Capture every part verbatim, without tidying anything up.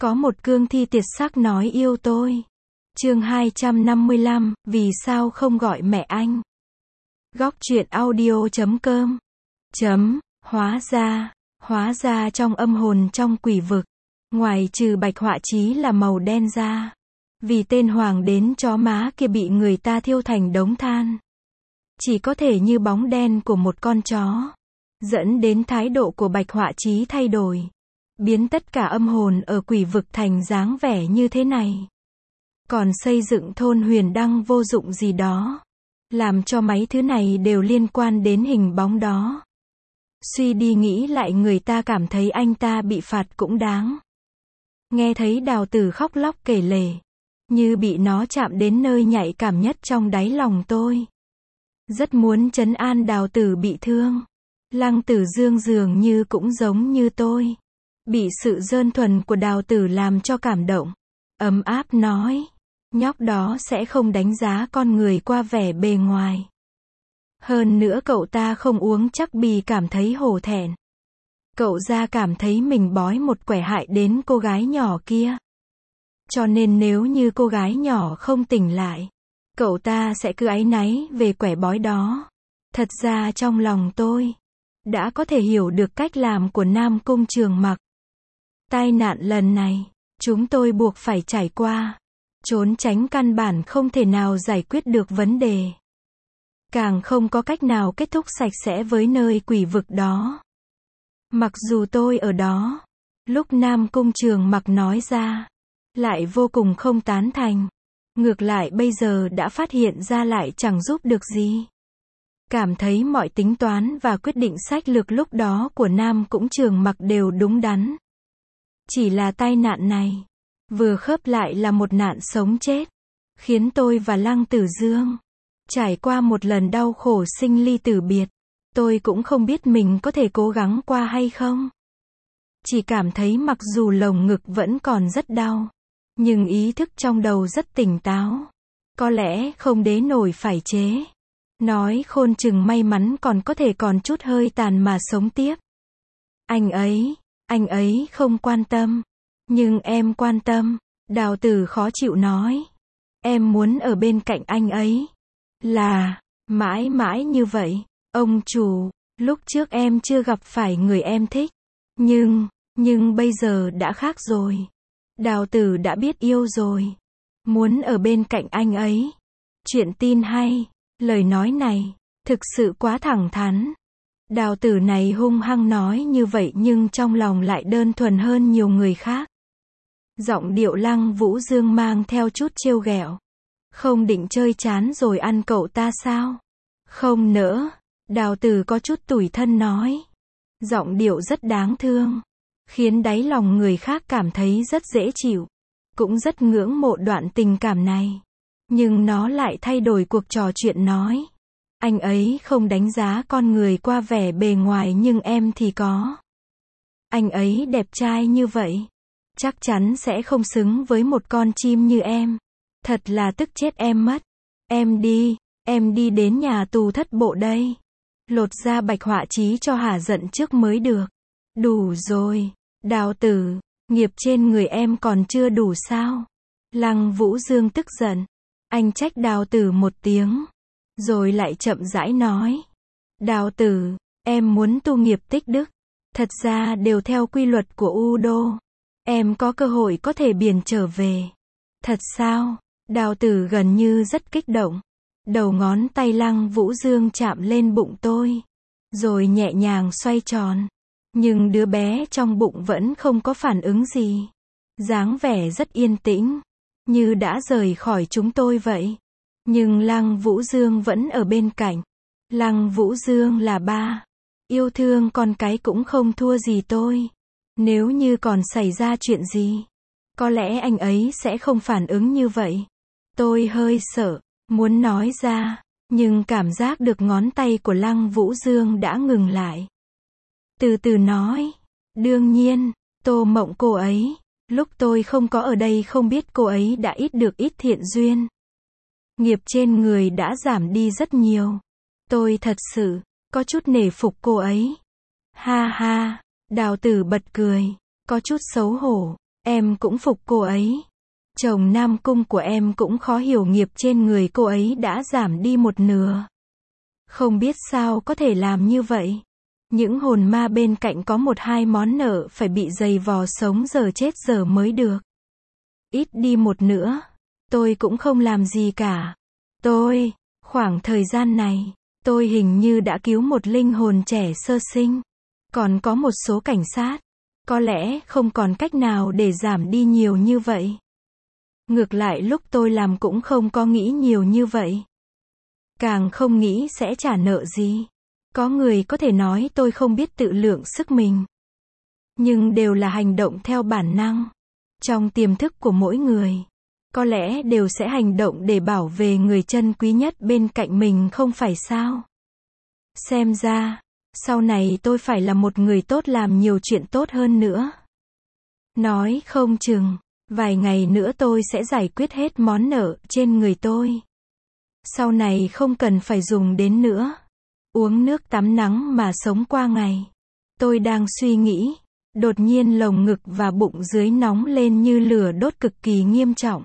Có một cương thi tuyệt sắc nói yêu tôi. Chương hai trăm năm mươi lăm, vì sao không gọi mẹ anh? Góc truyện audio chấm com. Chấm, hóa ra, hóa ra trong âm hồn trong quỷ vực, ngoài trừ bạch họa chí là màu đen ra. Vì tên hoàng đến chó má kia bị người ta thiêu thành đống than. Chỉ có thể như bóng đen của một con chó. Dẫn đến thái độ của bạch họa chí thay đổi. Biến tất cả âm hồn ở quỷ vực thành dáng vẻ như thế này. Còn xây dựng thôn huyền đăng vô dụng gì đó. Làm cho mấy thứ này đều liên quan đến hình bóng đó. Suy đi nghĩ lại người ta cảm thấy anh ta bị phạt cũng đáng. Nghe thấy Đào Tử khóc lóc kể lể. Như bị nó chạm đến nơi nhạy cảm nhất trong đáy lòng tôi. Rất muốn trấn an Đào Tử bị thương. Lăng Tử Dương dường như cũng giống như tôi. Bị sự đơn thuần của Đào Tử làm cho cảm động. Ấm áp nói. Nhóc đó sẽ không đánh giá con người qua vẻ bề ngoài. Hơn nữa cậu ta không uống chắc bì cảm thấy hổ thẹn. Cậu ra cảm thấy mình bói một quẻ hại đến cô gái nhỏ kia. Cho nên nếu như cô gái nhỏ không tỉnh lại, cậu ta sẽ cứ áy náy về quẻ bói đó. Thật ra trong lòng tôi đã có thể hiểu được cách làm của Nam Cung Trường Mặc. Tai nạn lần này, chúng tôi buộc phải trải qua. Trốn tránh căn bản không thể nào giải quyết được vấn đề. Càng không có cách nào kết thúc sạch sẽ với nơi quỷ vực đó. Mặc dù tôi ở đó, lúc Nam Cung Trường Mặc nói ra, lại vô cùng không tán thành. Ngược lại bây giờ đã phát hiện ra lại chẳng giúp được gì. Cảm thấy mọi tính toán và quyết định sách lược lúc đó của Nam Cung Trường Mặc đều đúng đắn. Chỉ là tai nạn này, vừa khớp lại là một nạn sống chết. Khiến tôi và Lăng Tử Dương trải qua một lần đau khổ sinh ly tử biệt. Tôi cũng không biết mình có thể cố gắng qua hay không. Chỉ cảm thấy mặc dù lồng ngực vẫn còn rất đau, nhưng ý thức trong đầu rất tỉnh táo. Có lẽ không đế nổi phải chế. Nói khôn chừng may mắn còn có thể còn chút hơi tàn mà sống tiếp. Anh ấy, anh ấy không quan tâm. Nhưng em quan tâm. Đào Tử khó chịu nói. Em muốn ở bên cạnh anh ấy. Là, mãi mãi như vậy. Ông chủ, lúc trước em chưa gặp phải người em thích. Nhưng, nhưng bây giờ đã khác rồi. Đào Tử đã biết yêu rồi. Muốn ở bên cạnh anh ấy. Chuyện tin hay. Lời nói này, thực sự quá thẳng thắn. Đào Tử này hung hăng nói như vậy nhưng trong lòng lại đơn thuần hơn nhiều người khác. Giọng điệu Lăng Vũ Dương mang theo chút trêu ghẹo. Không định chơi chán rồi ăn cậu ta sao? Không nỡ. Đào Tử có chút tủi thân nói. Giọng điệu rất đáng thương. Khiến đáy lòng người khác cảm thấy rất dễ chịu. Cũng rất ngưỡng mộ đoạn tình cảm này. Nhưng nó lại thay đổi cuộc trò chuyện nói. Anh ấy không đánh giá con người qua vẻ bề ngoài nhưng em thì có. Anh ấy đẹp trai như vậy. Chắc chắn sẽ không xứng với một con chim như em. Thật là tức chết em mất. Em đi, em đi đến nhà tù thất bộ đây. Lột ra bạch họa chí cho hả giận trước mới được. Đủ rồi, Đào Tử, nghiệp trên người em còn chưa đủ sao? Lăng Vũ Dương tức giận. Anh trách Đào Tử một tiếng. Rồi lại chậm rãi nói. Đào Tử, em muốn tu nghiệp tích đức. Thật ra đều theo quy luật của U Đô. Em có cơ hội có thể biển trở về. Thật sao? Đào Tử gần như rất kích động. Đầu ngón tay Lăng Vũ Dương chạm lên bụng tôi. Rồi nhẹ nhàng xoay tròn. Nhưng đứa bé trong bụng vẫn không có phản ứng gì. Dáng vẻ rất yên tĩnh. Như đã rời khỏi chúng tôi vậy. Nhưng Lăng Vũ Dương vẫn ở bên cạnh. Lăng Vũ Dương là ba. Yêu thương con cái cũng không thua gì tôi. Nếu như còn xảy ra chuyện gì, có lẽ anh ấy sẽ không phản ứng như vậy. Tôi hơi sợ, muốn nói ra, nhưng cảm giác được ngón tay của Lăng Vũ Dương đã ngừng lại. Từ từ nói, đương nhiên, Tô Mộng cô ấy, lúc tôi không có ở đây không biết cô ấy đã ít được ít thiện duyên. Nghiệp trên người đã giảm đi rất nhiều. Tôi thật sự, có chút nể phục cô ấy. Ha ha, Đào Tử bật cười, có chút xấu hổ. Em cũng phục cô ấy. Chồng Nam Cung của em cũng khó hiểu nghiệp trên người cô ấy đã giảm đi một nửa. Không biết sao có thể làm như vậy. Những hồn ma bên cạnh có một hai món nợ phải bị giày vò sống giờ chết giờ mới được. Ít đi một nữa, tôi cũng không làm gì cả. Tôi, khoảng thời gian này, tôi hình như đã cứu một linh hồn trẻ sơ sinh. Còn có một số cảnh sát, có lẽ không còn cách nào để giảm đi nhiều như vậy. Ngược lại lúc tôi làm cũng không có nghĩ nhiều như vậy. Càng không nghĩ sẽ trả nợ gì. Có người có thể nói tôi không biết tự lượng sức mình. Nhưng đều là hành động theo bản năng. Trong tiềm thức của mỗi người, có lẽ đều sẽ hành động để bảo vệ người chân quý nhất bên cạnh mình không phải sao? Xem ra, sau này tôi phải là một người tốt làm nhiều chuyện tốt hơn nữa. Nói không chừng, vài ngày nữa tôi sẽ giải quyết hết món nợ trên người tôi. Sau này không cần phải dùng đến nữa. Uống nước tắm nắng mà sống qua ngày. Tôi đang suy nghĩ. Đột nhiên lồng ngực và bụng dưới nóng lên như lửa đốt cực kỳ nghiêm trọng.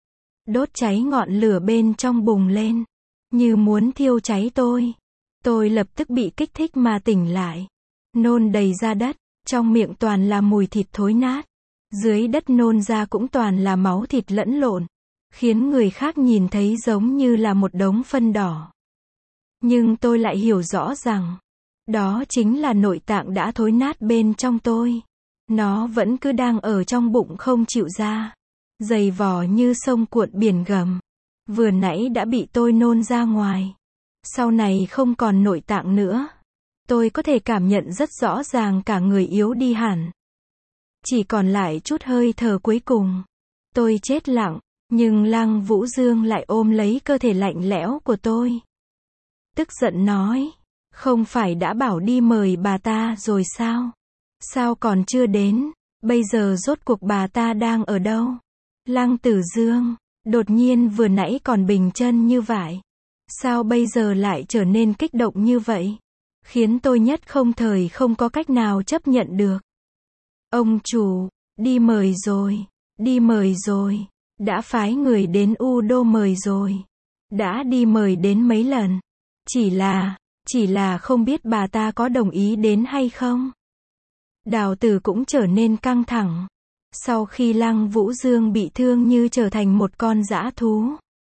Đốt cháy ngọn lửa bên trong bùng lên. Như muốn thiêu cháy tôi. Tôi lập tức bị kích thích mà tỉnh lại. Nôn đầy ra đất. Trong miệng toàn là mùi thịt thối nát. Dưới đất nôn ra cũng toàn là máu thịt lẫn lộn. Khiến người khác nhìn thấy giống như là một đống phân đỏ. Nhưng tôi lại hiểu rõ rằng, đó chính là nội tạng đã thối nát bên trong tôi. Nó vẫn cứ đang ở trong bụng không chịu ra. Dày vò như sông cuộn biển gầm. Vừa nãy đã bị tôi nôn ra ngoài. Sau này không còn nội tạng nữa. Tôi có thể cảm nhận rất rõ ràng cả người yếu đi hẳn. Chỉ còn lại chút hơi thở cuối cùng. Tôi chết lặng, nhưng Lăng Vũ Dương lại ôm lấy cơ thể lạnh lẽo của tôi. Tức giận nói, không phải đã bảo đi mời bà ta rồi sao? Sao còn chưa đến? Bây giờ rốt cuộc bà ta đang ở đâu? Lăng Tử Dương, đột nhiên vừa nãy còn bình chân như vậy. Sao bây giờ lại trở nên kích động như vậy? Khiến tôi nhất không thời không có cách nào chấp nhận được. Ông chủ, đi mời rồi, đi mời rồi, đã phái người đến U Đô mời rồi. Đã đi mời đến mấy lần. Chỉ là, chỉ là không biết bà ta có đồng ý đến hay không. Đào Tử cũng trở nên căng thẳng. Sau khi Lăng Vũ Dương bị thương như trở thành một con dã thú.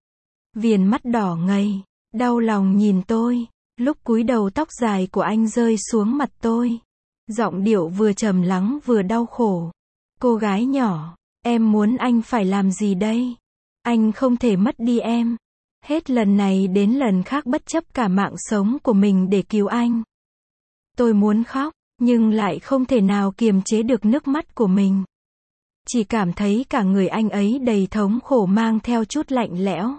Viền mắt đỏ ngầy, đau lòng nhìn tôi. Lúc cúi đầu tóc dài của anh rơi xuống mặt tôi. Giọng điệu vừa trầm lắng vừa đau khổ. Cô gái nhỏ, em muốn anh phải làm gì đây? Anh không thể mất đi em. Hết lần này đến lần khác bất chấp cả mạng sống của mình để cứu anh. Tôi muốn khóc, nhưng lại không thể nào kiềm chế được nước mắt của mình. Chỉ cảm thấy cả người anh ấy đầy thống khổ mang theo chút lạnh lẽo.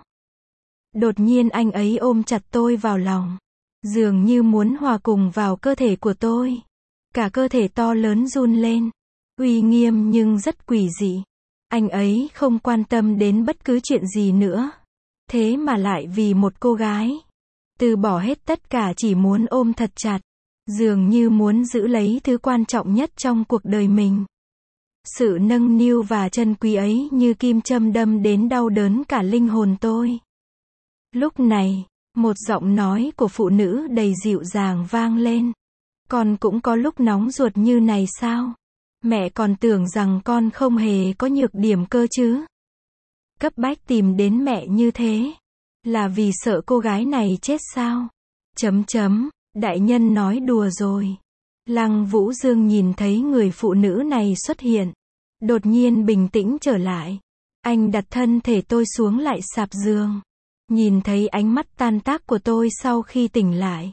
Đột nhiên anh ấy ôm chặt tôi vào lòng. Dường như muốn hòa cùng vào cơ thể của tôi. Cả cơ thể to lớn run lên. Uy nghiêm nhưng rất quỷ dị. Anh ấy không quan tâm đến bất cứ chuyện gì nữa. Thế mà lại vì một cô gái. Từ bỏ hết tất cả chỉ muốn ôm thật chặt. Dường như muốn giữ lấy thứ quan trọng nhất trong cuộc đời mình. Sự nâng niu và trân quý ấy như kim châm đâm đến đau đớn cả linh hồn tôi. Lúc này, một giọng nói của phụ nữ đầy dịu dàng vang lên. Con cũng có lúc nóng ruột như này sao? Mẹ còn tưởng rằng con không hề có nhược điểm cơ chứ. Cấp bách tìm đến mẹ như thế. Là vì sợ cô gái này chết sao? Chấm chấm, đại nhân nói đùa rồi. Lăng Vũ Dương nhìn thấy người phụ nữ này xuất hiện. Đột nhiên bình tĩnh trở lại. Anh đặt thân thể tôi xuống lại sạp giường. Nhìn thấy ánh mắt tan tác của tôi sau khi tỉnh lại.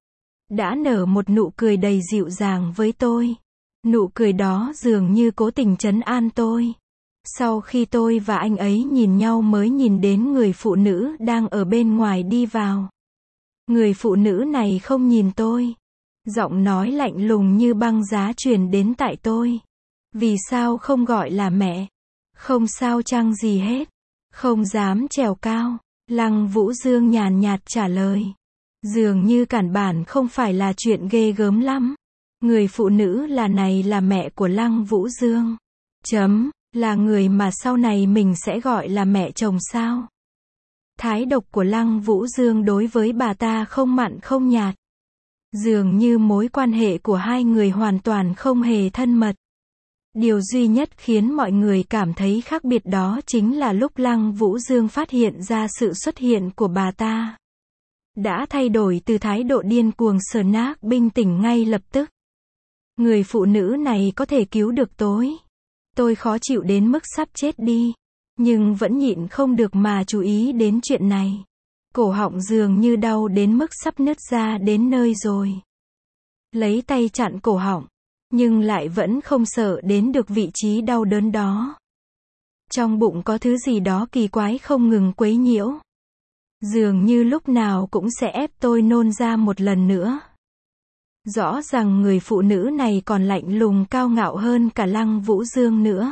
Đã nở một nụ cười đầy dịu dàng với tôi. Nụ cười đó dường như cố tình trấn an tôi. Sau khi tôi và anh ấy nhìn nhau mới nhìn đến người phụ nữ đang ở bên ngoài đi vào. Người phụ nữ này không nhìn tôi. Giọng nói lạnh lùng như băng giá truyền đến tại tôi. Vì sao không gọi là mẹ? Không sao chăng gì hết. Không dám trèo cao. Lăng Vũ Dương nhàn nhạt trả lời. Dường như cản bản không phải là chuyện ghê gớm lắm. Người phụ nữ là này là mẹ của Lăng Vũ Dương. Chấm, là người mà sau này mình sẽ gọi là mẹ chồng sao? Thái độ của Lăng Vũ Dương đối với bà ta không mặn không nhạt. Dường như mối quan hệ của hai người hoàn toàn không hề thân mật. Điều duy nhất khiến mọi người cảm thấy khác biệt đó chính là lúc Lăng Vũ Dương phát hiện ra sự xuất hiện của bà ta. Đã thay đổi từ thái độ điên cuồng snack bình tĩnh ngay lập tức. Người phụ nữ này có thể cứu được tôi. Tôi khó chịu đến mức sắp chết đi. Nhưng vẫn nhịn không được mà chú ý đến chuyện này. Cổ họng dường như đau đến mức sắp nứt ra đến nơi rồi. Lấy tay chặn cổ họng. Nhưng lại vẫn không sợ đến được vị trí đau đớn đó. Trong bụng có thứ gì đó kỳ quái không ngừng quấy nhiễu. Dường như lúc nào cũng sẽ ép tôi nôn ra một lần nữa. Rõ ràng người phụ nữ này còn lạnh lùng cao ngạo hơn cả Lăng Vũ Dương nữa.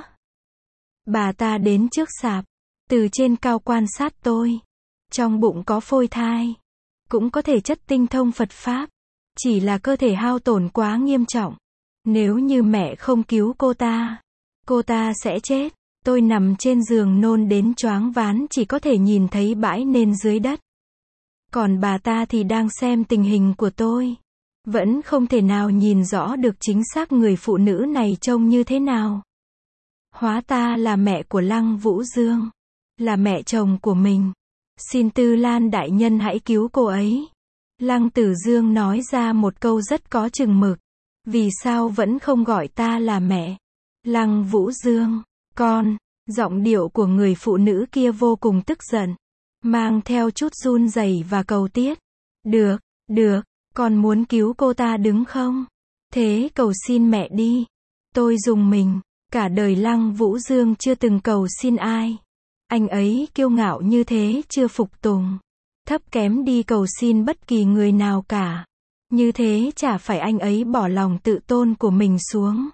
Bà ta đến trước sạp, từ trên cao quan sát tôi. Trong bụng có phôi thai, cũng có thể chất tinh thông Phật Pháp. Chỉ là cơ thể hao tổn quá nghiêm trọng. Nếu như mẹ không cứu cô ta, cô ta sẽ chết. Tôi nằm trên giường nôn đến choáng váng, chỉ có thể nhìn thấy bãi nền dưới đất. Còn bà ta thì đang xem tình hình của tôi. Vẫn không thể nào nhìn rõ được chính xác người phụ nữ này trông như thế nào. Hóa ta là mẹ của Lăng Vũ Dương. Là mẹ chồng của mình. Xin Tư Lan đại nhân hãy cứu cô ấy. Lăng Tử Dương nói ra một câu rất có chừng mực. Vì sao vẫn không gọi ta là mẹ? Lăng Vũ Dương, con. Giọng điệu của người phụ nữ kia vô cùng tức giận. Mang theo chút run rẩy và cầu tiết. Được, được, con muốn cứu cô ta đứng không? Thế cầu xin mẹ đi. Tôi rùng mình. Cả đời Lăng Vũ Dương chưa từng cầu xin ai. Anh ấy kiêu ngạo như thế chưa phục tùng. Thấp kém đi cầu xin bất kỳ người nào cả. Như thế chả phải anh ấy bỏ lòng tự tôn của mình xuống.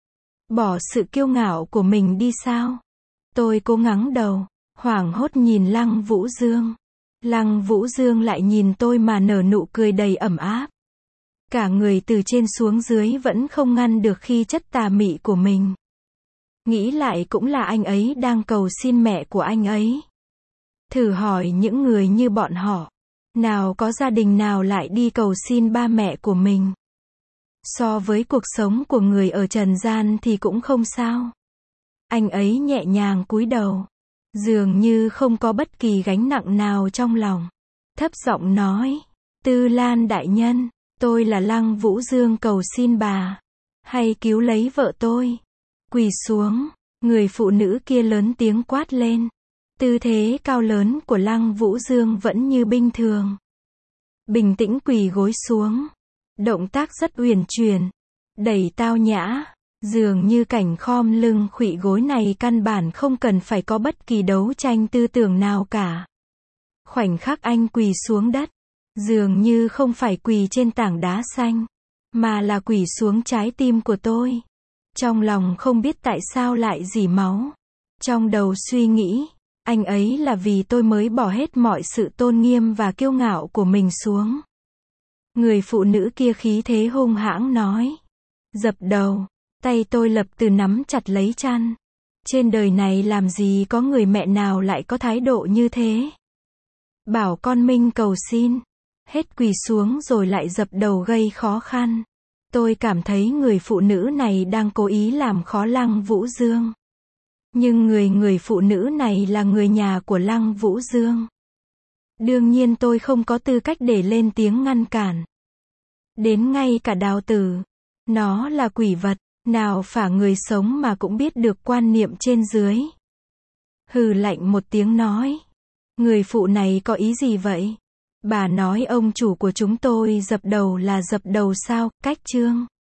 Bỏ sự kiêu ngạo của mình đi sao? Tôi cố ngẩng đầu, hoảng hốt nhìn Lăng Vũ Dương. Lăng Vũ Dương lại nhìn tôi mà nở nụ cười đầy ấm áp. Cả người từ trên xuống dưới vẫn không ngăn được khí chất tà mị của mình. Nghĩ lại cũng là anh ấy đang cầu xin mẹ của anh ấy. Thử hỏi những người như bọn họ. Nào có gia đình nào lại đi cầu xin ba mẹ của mình. So với cuộc sống của người ở trần gian thì cũng không sao. Anh ấy nhẹ nhàng cúi đầu. Dường như không có bất kỳ gánh nặng nào trong lòng. Thấp giọng nói. Tư Lan đại nhân, tôi là Lăng Vũ Dương cầu xin bà. Hay cứu lấy vợ tôi. Quỳ xuống. Người phụ nữ kia lớn tiếng quát lên. Tư thế cao lớn của Lăng Vũ Dương vẫn như bình thường. Bình tĩnh quỳ gối xuống. Động tác rất uyển chuyển. Đầy tao nhã. Dường như cảnh khom lưng khuỵu gối này căn bản không cần phải có bất kỳ đấu tranh tư tưởng nào cả. Khoảnh khắc anh quỳ xuống đất. Dường như không phải quỳ trên tảng đá xanh. Mà là quỳ xuống trái tim của tôi. Trong lòng không biết tại sao lại rỉ máu. Trong đầu suy nghĩ. Anh ấy là vì tôi mới bỏ hết mọi sự tôn nghiêm và kiêu ngạo của mình xuống. Người phụ nữ kia khí thế hung hãng nói. Dập đầu. Tay tôi lập tức nắm chặt lấy chăn. Trên đời này làm gì có người mẹ nào lại có thái độ như thế. Bảo con Minh cầu xin. Hết quỳ xuống rồi lại dập đầu gây khó khăn. Tôi cảm thấy người phụ nữ này đang cố ý làm khó Lăng Vũ Dương. Nhưng người người phụ nữ này là người nhà của Lăng Vũ Dương. Đương nhiên tôi không có tư cách để lên tiếng ngăn cản. Đến ngay cả Đào Tử. Nó là quỷ vật. Nào phả người sống mà cũng biết được quan niệm trên dưới. Hừ lạnh một tiếng nói. Người phụ này có ý gì vậy? Bà nói ông chủ của chúng tôi dập đầu là dập đầu sao? Cách chương